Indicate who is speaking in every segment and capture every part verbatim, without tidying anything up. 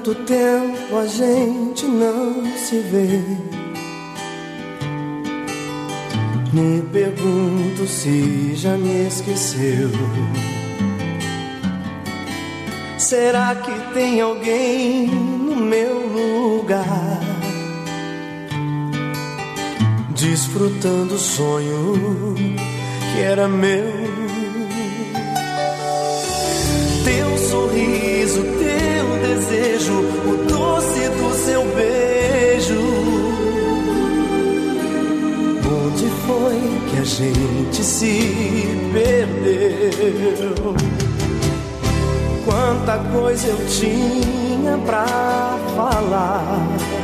Speaker 1: quanto tempo a gente não se vê. Me pergunto se já me esqueceu. Será que tem alguém no meu lugar, desfrutando o sonho que era meu? Teu sorriso, teu desejo, o doce do seu beijo. Onde foi que a gente se perdeu? Quanta coisa eu tinha pra falar,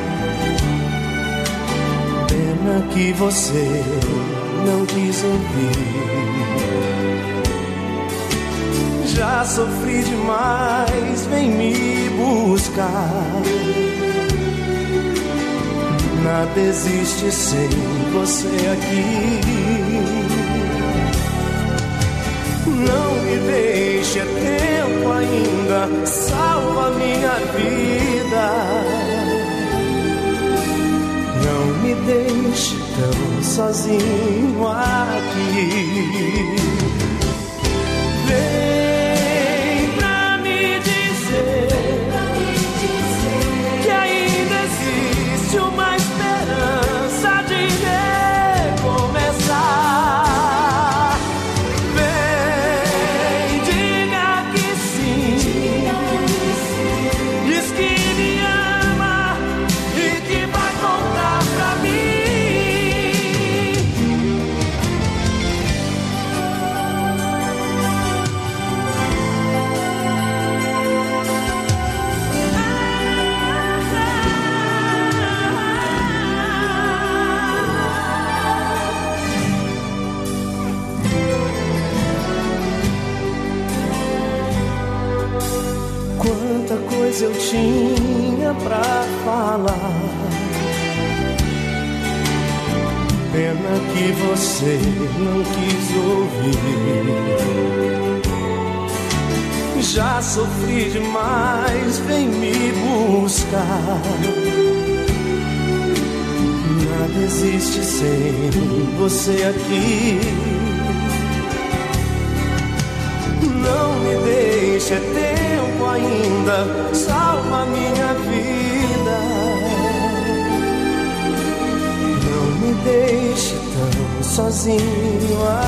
Speaker 1: pena que você não quis ouvir. Já sofri demais, vem me buscar. Nada existe sem você aqui. Não me deixe, é tempo ainda, salva minha vida. Não me deixe tão sozinho aqui. Vem pra me dizer que ainda existe uma esperança de recomeçar. Vem, diga que sim, diz que me ama e que vai voltar pra mim. Quanta coisa eu tinha pra falar, pena que você não quis ouvir. Já sofri demais, vem me buscar. Nada existe sem você aqui. Não me deixe, é tempo ainda, salva minha vida. Não me deixe tão sozinho